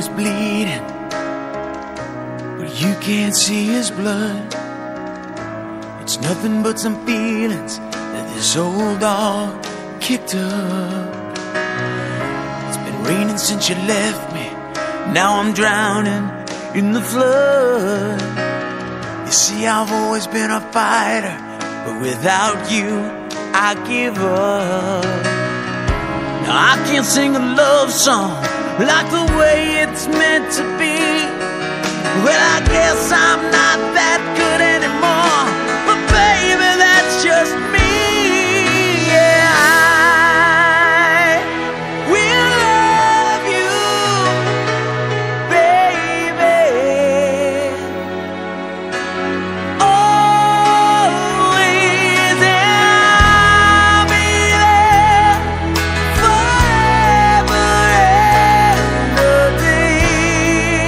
is bleeding, but you can't see his blood. It's nothing but some feelings that this old dog kicked up. It's been raining since you left me, now I'm drowning in the flood. You see, I've always been a fighter, but without you, I give up. Now I can't sing a love song like the way it's meant to be. Well, I guess I'm not that good anymore, but baby, that's just me. Yeah, I will love you, baby, always, and I'll be there forever and a day.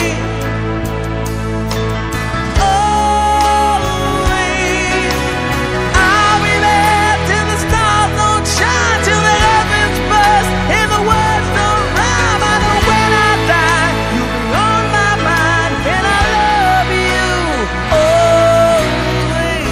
Always, I'll be there till the stars don't shine, till the heavens burst and the words don't rhyme. I know when I die, you'll be on my mind, and I love you always.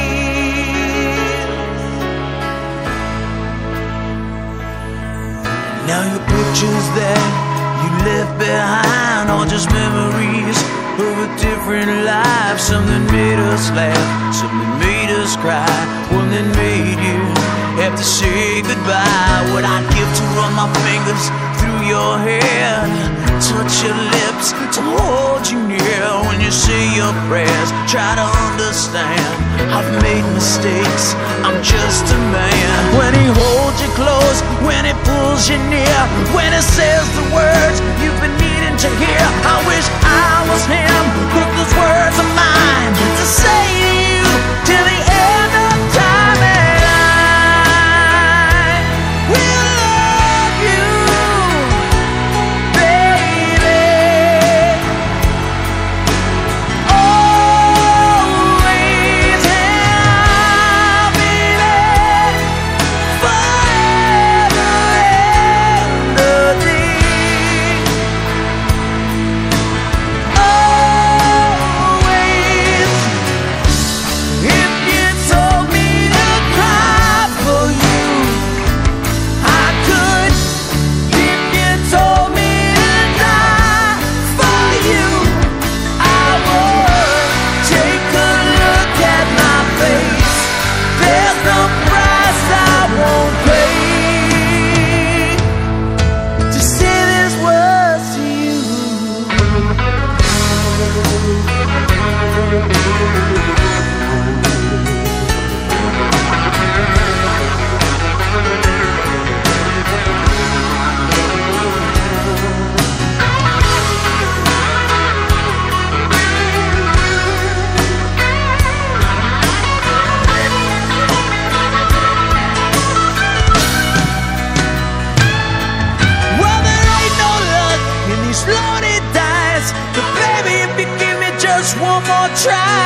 Now your pictures that you left behind are just memories of a different life. Something made us laugh, something made us cry, one that made you have to say goodbye. What I'd give to run my fingers through your hair, touch your lips, to hold you near. When you say your prayers, try to understand, I've made mistakes, I'm just a man. When he holds you close, when he pulls you near, when he says the words you've been needing to hear, I wish I was him, put those words of mine to say to you till the end of time. And I will love you, baby, always, and I'll be there forever and a day. Always, if you told me to cry for you, I could. If you told me to die for you, I would. Take a look at my face, there's no price I won't pay to say these words to you. Well, there ain't no luck in these lonely dice, but baby, if you give me just one more try,